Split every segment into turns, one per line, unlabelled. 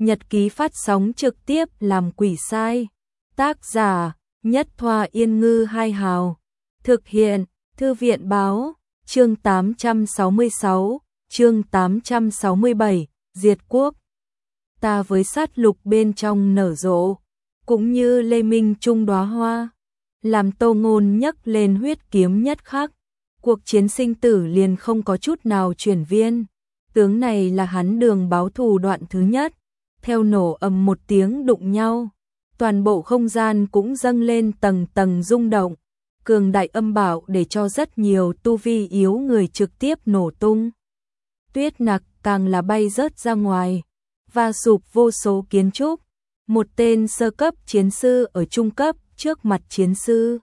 Nhật ký phát sóng trực tiếp làm quỷ sai. Tác giả Nhất Thoa Yên Ngư Hai Hào. Thực hiện Thư viện Báo. Chương 866, chương 867, Diệt Quốc. Ta với sát lục bên trong nở rộ, cũng như lê minh trung đóa hoa, làm Tô Ngôn nhấc lên huyết kiếm nhất khắc. Cuộc chiến sinh tử liền không có chút nào chuyển viên. Tướng này là hắn đường báo thù đoạn thứ nhất. Theo nổ ầm một tiếng đụng nhau, toàn bộ không gian cũng dâng lên tầng tầng rung động. Cường đại âm bạo để cho rất nhiều tu vi yếu người trực tiếp nổ tung. Tuyết nặc càng là bay rớt ra ngoài, và sụp vô số kiến trúc. Một tên sơ cấp chiến sư ở trung cấp trước mặt chiến sư,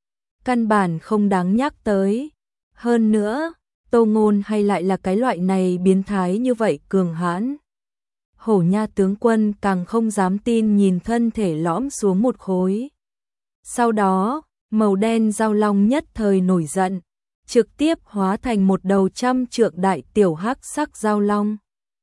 căn bản không đáng nhắc tới. Hơn nữa, Tô Ngôn hay lại là cái loại này biến thái như vậy cường hãn. Hổ Nha tướng quân càng không dám tin nhìn thân thể lõm xuống một khối. Sau đó, màu đen giao long nhất thời nổi giận, trực tiếp hóa thành một đầu 100 trượng đại tiểu hắc sắc giao long,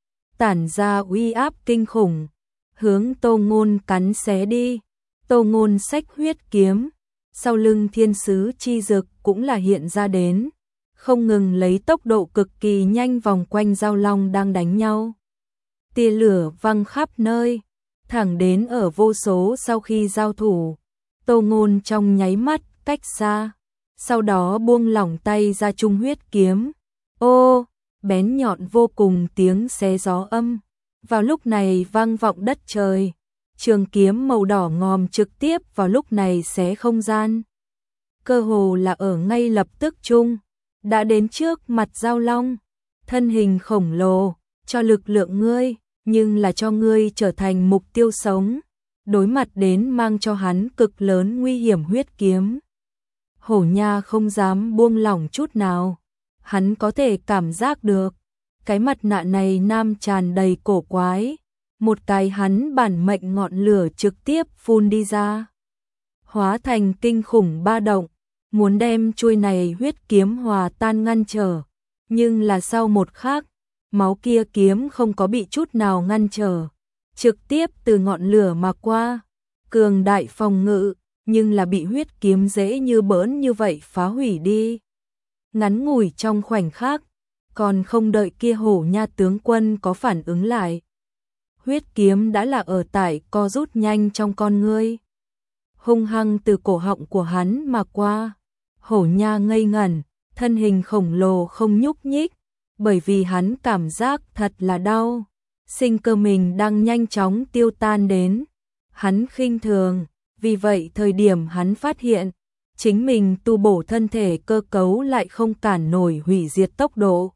tản ra uy áp kinh khủng, hướng Tô Ngôn cắn xé đi. Tô Ngôn xách huyết kiếm, sau lưng thiên sứ chi dực cũng là hiện ra đến, không ngừng lấy tốc độ cực kỳ nhanh vòng quanh giao long đang đánh nhau. Tia lửa văng khắp nơi, thẳng đến ở vô số sau khi giao thủ, Tô Ngôn trong nháy mắt cách xa, sau đó buông lỏng tay ra trung huyết kiếm. Ô, bén nhọn vô cùng tiếng xé gió âm, vào lúc này vang vọng đất trời. Trường kiếm màu đỏ ngòm trực tiếp vào lúc này xé không gian. Cơ hồ là ở ngay lập tức chung, đã đến trước mặt giao long. Thân hình khổng lồ, cho lực lượng ngươi, nhưng là cho ngươi trở thành mục tiêu sống. Đối mặt đến mang cho hắn cực lớn nguy hiểm huyết kiếm. Hổ Nha không dám buông lỏng chút nào. Hắn có thể cảm giác được, cái mặt nạ này nam tràn đầy cổ quái. Một cái hắn bản mệnh ngọn lửa trực tiếp phun đi ra, hóa thành kinh khủng ba động, muốn đem chuôi này huyết kiếm hòa tan ngăn trở. Nhưng là sau một khắc, máu kia kiếm không có bị chút nào ngăn trở, trực tiếp từ ngọn lửa mà qua. Cường đại phòng ngự, nhưng là bị huyết kiếm dễ như bỡn như vậy phá hủy đi. Ngắn ngủi trong khoảnh khắc, còn không đợi kia Hổ Nha tướng quân có phản ứng lại, huyết kiếm đã là ở tại co rút nhanh trong con ngươi, hung hăng từ cổ họng của hắn mà qua. Hổ Nha ngây ngẩn, thân hình khổng lồ không nhúc nhích, bởi vì hắn cảm giác thật là đau. Sinh cơ mình đang nhanh chóng tiêu tan đến. Hắn khinh thường, vì vậy thời điểm hắn phát hiện, chính mình tu bổ thân thể cơ cấu lại không cản nổi hủy diệt tốc độ.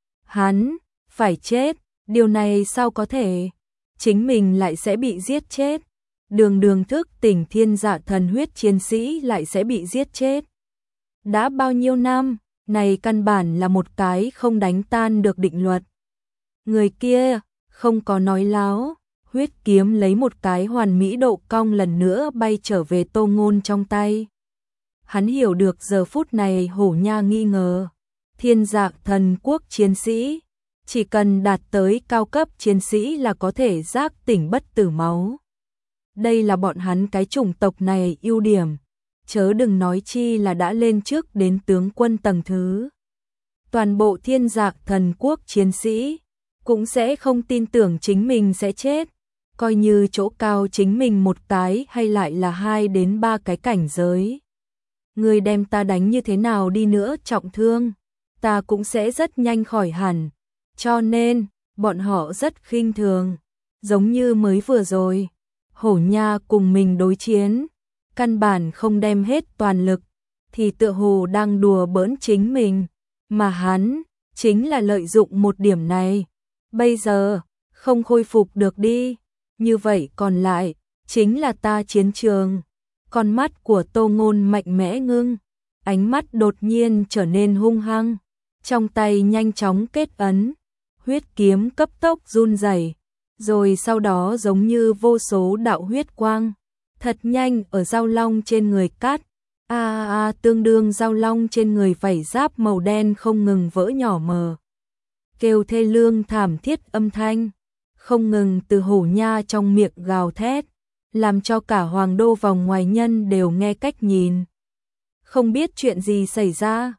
Hắn phải chết, điều này sao có thể? Chính mình lại sẽ bị giết chết. Đường đường thức tỉnh thiên dạ thần huyết chiến sĩ lại sẽ bị giết chết. Đã bao nhiêu năm, này căn bản là một cái không đánh tan được định luật. Người kia không có nói láo, huyết kiếm lấy một cái hoàn mỹ độ cong lần nữa bay trở về Tô Ngôn trong tay. Hắn hiểu được giờ phút này Hổ Nha nghi ngờ, thiên dạ thần quốc chiến sĩ, chỉ cần đạt tới cao cấp chiến sĩ là có thể giác tỉnh bất tử máu. Đây là bọn hắn cái chủng tộc này ưu điểm, chớ đừng nói chi là đã lên trước đến tướng quân tầng thứ. Toàn bộ thiên dạ thần quốc chiến sĩ cũng sẽ không tin tưởng chính mình sẽ chết, coi như chỗ cao chính mình một cái hay lại là 2 đến 3 cái cảnh giới. Người đem ta đánh như thế nào đi nữa trọng thương, ta cũng sẽ rất nhanh khỏi hẳn. Cho nên, bọn họ rất khinh thường, giống như mới vừa rồi, Hổ Nha cùng mình đối chiến, căn bản không đem hết toàn lực, thì tựa hồ đang đùa bỡn chính mình, mà hắn chính là lợi dụng một điểm này. Bây giờ, không khôi phục được đi, như vậy còn lại, chính là ta chiến trường. Con mắt của Tô Ngôn mạnh mẽ ngưng, ánh mắt đột nhiên trở nên hung hăng, trong tay nhanh chóng kết ấn, huyết kiếm cấp tốc run rẩy, rồi sau đó giống như vô số đạo huyết quang, thật nhanh ở giao long trên người cắt. Tương đương giao long trên người vảy giáp màu đen không ngừng vỡ nhỏ mờ. Kêu thê lương thảm thiết âm thanh, không ngừng từ hổ nha trong miệng gào thét, làm cho cả hoàng đô vòng ngoài nhân đều nghe cách nhìn. Không biết chuyện gì xảy ra,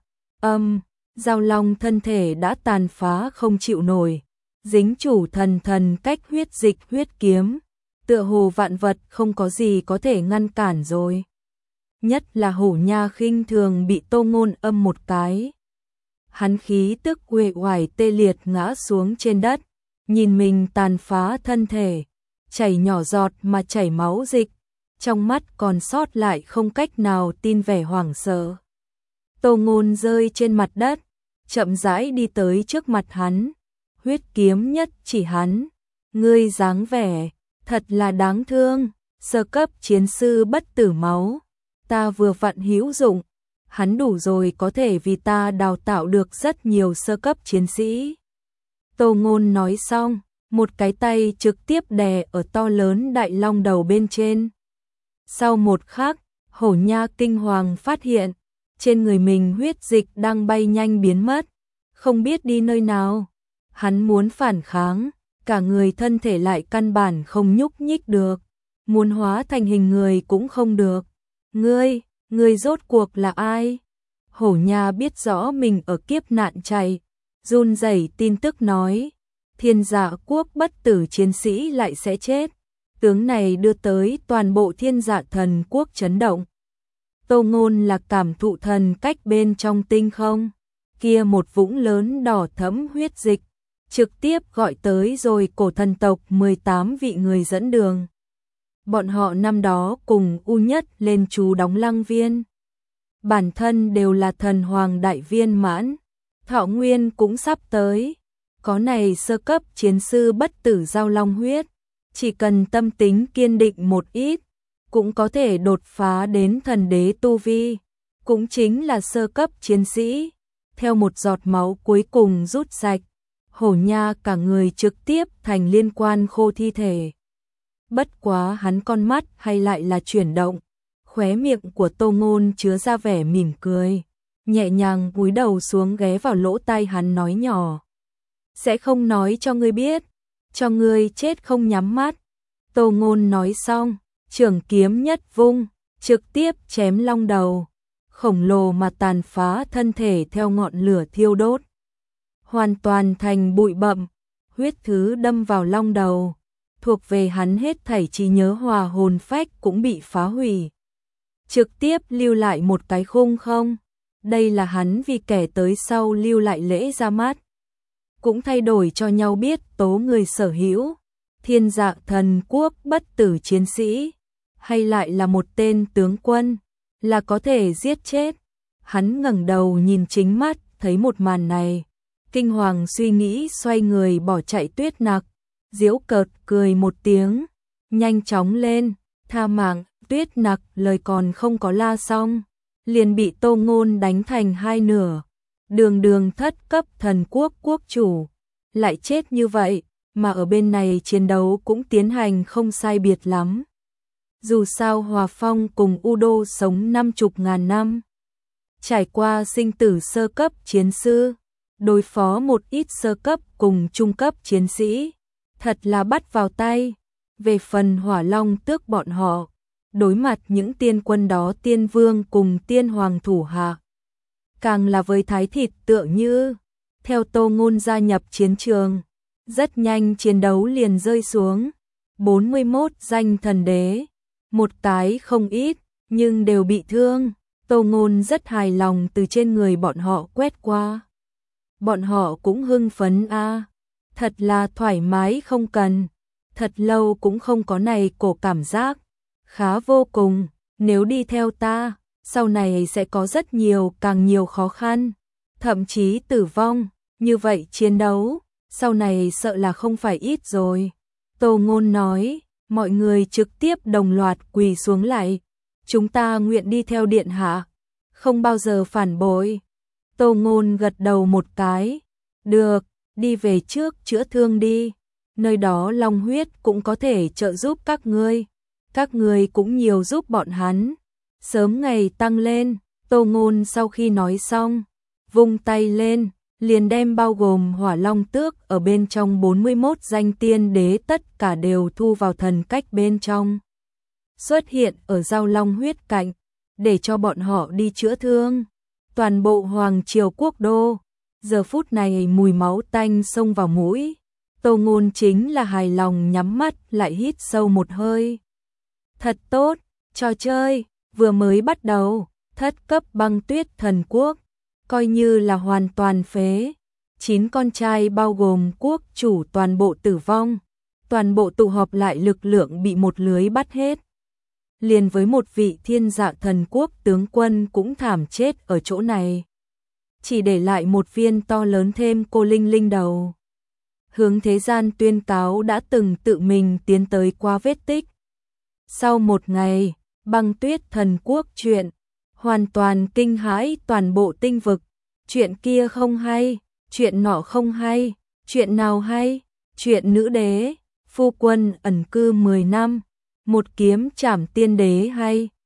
Giao Long thân thể đã tàn phá không chịu nổi, dính chủ thần cách huyết dịch huyết kiếm, tựa hồ vạn vật không có gì có thể ngăn cản rồi. Nhất là hổ nha khinh thường bị Tô Ngôn âm một cái. Hắn khí tức uể oải tê liệt ngã xuống trên đất, nhìn mình tàn phá thân thể, chảy nhỏ giọt mà chảy máu dịch, trong mắt còn sót lại không cách nào tin vẻ hoảng sợ. Tô Ngôn rơi trên mặt đất, chậm rãi đi tới trước mặt hắn, huyết kiếm nhất chỉ hắn, ngươi dáng vẻ thật là đáng thương, sơ cấp chiến sư bất tử máu, ta vừa vặn hữu dụng, hắn đủ rồi có thể vì ta đào tạo được rất nhiều sơ cấp chiến sĩ. Tô Ngôn nói xong, một cái tay trực tiếp đè ở to lớn đại long đầu bên trên. Sau một khắc, hổ nha kinh hoàng phát hiện, trên người mình huyết dịch đang bay nhanh biến mất, không biết đi nơi nào. Hắn muốn phản kháng, cả người thân thể lại căn bản không nhúc nhích được, muốn hóa thành hình người cũng không được. Ngươi rốt cuộc là ai? Hổ nha biết rõ mình ở kiếp nạn chạy, run rẩy tin tức nói, Thiên Dạ quốc bất tử chiến sĩ lại sẽ chết. Tướng này đưa tới toàn bộ Thiên Dạ thần quốc chấn động. Tô Ngôn là cảm thụ thần cách bên trong tinh không, kia một vũng lớn đỏ thẫm huyết dịch, trực tiếp gọi tới rồi cổ thần tộc 18 vị người dẫn đường. Bọn họ năm đó cùng U Nhất lên trú đóng Lăng Viên. Bản thân đều là thần hoàng đại viên mãn, thọ nguyên cũng sắp tới. Có này sơ cấp chiến sư bất tử giao long huyết, chỉ cần tâm tính kiên định một ít, cũng có thể đột phá đến thần đế tu vi, cũng chính là sơ cấp chiến sĩ. Theo một giọt máu cuối cùng rút sạch, hổ nha cả người trực tiếp thành liên quan khô thi thể. Bất quá hắn con mắt hay lại là chuyển động, khóe miệng của Tô Ngôn chứa ra vẻ mỉm cười, nhẹ nhàng cúi đầu xuống ghé vào lỗ tai hắn nói nhỏ. Sẽ không nói cho ngươi biết, cho ngươi chết không nhắm mắt. Tô Ngôn nói xong, trường kiếm nhất vung, trực tiếp chém long đầu, khổng lồ mà tàn phá thân thể theo ngọn lửa thiêu đốt. Hoàn toàn thành bụi bặm, huyết thứ đâm vào long đầu, thuộc về hắn hết thảy trí nhớ hòa hồn phách cũng bị phá hủy. Trực tiếp lưu lại một cái khung không, đây là hắn vì kẻ tới sau lưu lại lễ ra mắt. Cũng thay đổi cho nhau biết tố người sở hữu, Thiên Dạ thần quốc bất tử chiến sĩ, hay lại là một tên tướng quân, là có thể giết chết. Hắn ngẩng đầu nhìn chính mắt, thấy một màn này, kinh hoàng suy nghĩ xoay người bỏ chạy Tuyết Nặc, giễu cợt cười một tiếng, nhanh chóng lên, tha mạng. Tuyết Nặc lời còn không có la xong, liền bị Tô Ngôn đánh thành hai nửa. Đường thất cấp thần quốc quốc chủ, lại chết như vậy, mà ở bên này chiến đấu cũng tiến hành không sai biệt lắm. Dù sao Hòa Phong cùng Udo sống 50.000 năm, trải qua sinh tử sơ cấp chiến sư, đối phó một ít sơ cấp cùng trung cấp chiến sĩ, thật là bắt vào tay. Về phần Hỏa Long Tước bọn họ, đối mặt những tiên quân đó tiên vương cùng tiên hoàng thủ hạ, càng là với thái thịt tựa như. Theo Tô Ngôn gia nhập chiến trường, rất nhanh chiến đấu liền rơi xuống. 41 danh thần đế, một cái không ít, nhưng đều bị thương. Tô Ngôn rất hài lòng từ trên người bọn họ quét qua. Bọn họ cũng hưng phấn a, thật là thoải mái không cần. Thật lâu cũng không có này cổ cảm giác, khá vô cùng, nếu đi theo ta, sau này sẽ có rất nhiều càng nhiều khó khăn, thậm chí tử vong, như vậy chiến đấu, sau này sợ là không phải ít rồi. Tô Ngôn nói, mọi người trực tiếp đồng loạt quỳ xuống lại, chúng ta nguyện đi theo điện hạ, không bao giờ phản bội. Tô Ngôn gật đầu một cái, được, đi về trước chữa thương đi, nơi đó long huyết cũng có thể trợ giúp các ngươi cũng nhiều giúp bọn hắn. Sớm ngày tăng lên, Tô Ngôn sau khi nói xong, vung tay lên, liền đem bao gồm Hỏa Long Tước ở bên trong 41 danh tiên đế tất cả đều thu vào thần cách bên trong. Xuất hiện ở giao long huyết cạnh, để cho bọn họ đi chữa thương. Toàn bộ Hoàng Triều Quốc Đô, giờ phút này mùi máu tanh xông vào mũi. Tô Ngôn chính là hài lòng nhắm mắt lại hít sâu một hơi. Thật tốt, trò chơi vừa mới bắt đầu, thất cấp băng tuyết thần quốc, coi như là hoàn toàn phế. 9 con trai bao gồm quốc chủ toàn bộ tử vong, toàn bộ tụ họp lại lực lượng bị một lưới bắt hết. Liền với một vị thiên dạ thần quốc tướng quân cũng thảm chết ở chỗ này. Chỉ để lại một viên to lớn thêm cô linh linh đầu. Hướng thế gian tuyên cáo đã từng tự mình tiến tới qua vết tích. Sau một ngày, băng tuyết thần quốc chuyện, hoàn toàn kinh hãi toàn bộ tinh vực. Chuyện kia không hay, chuyện nọ không hay, chuyện nào hay, chuyện nữ đế, phu quân ẩn cư 10 năm, một kiếm trảm tiên đế hay.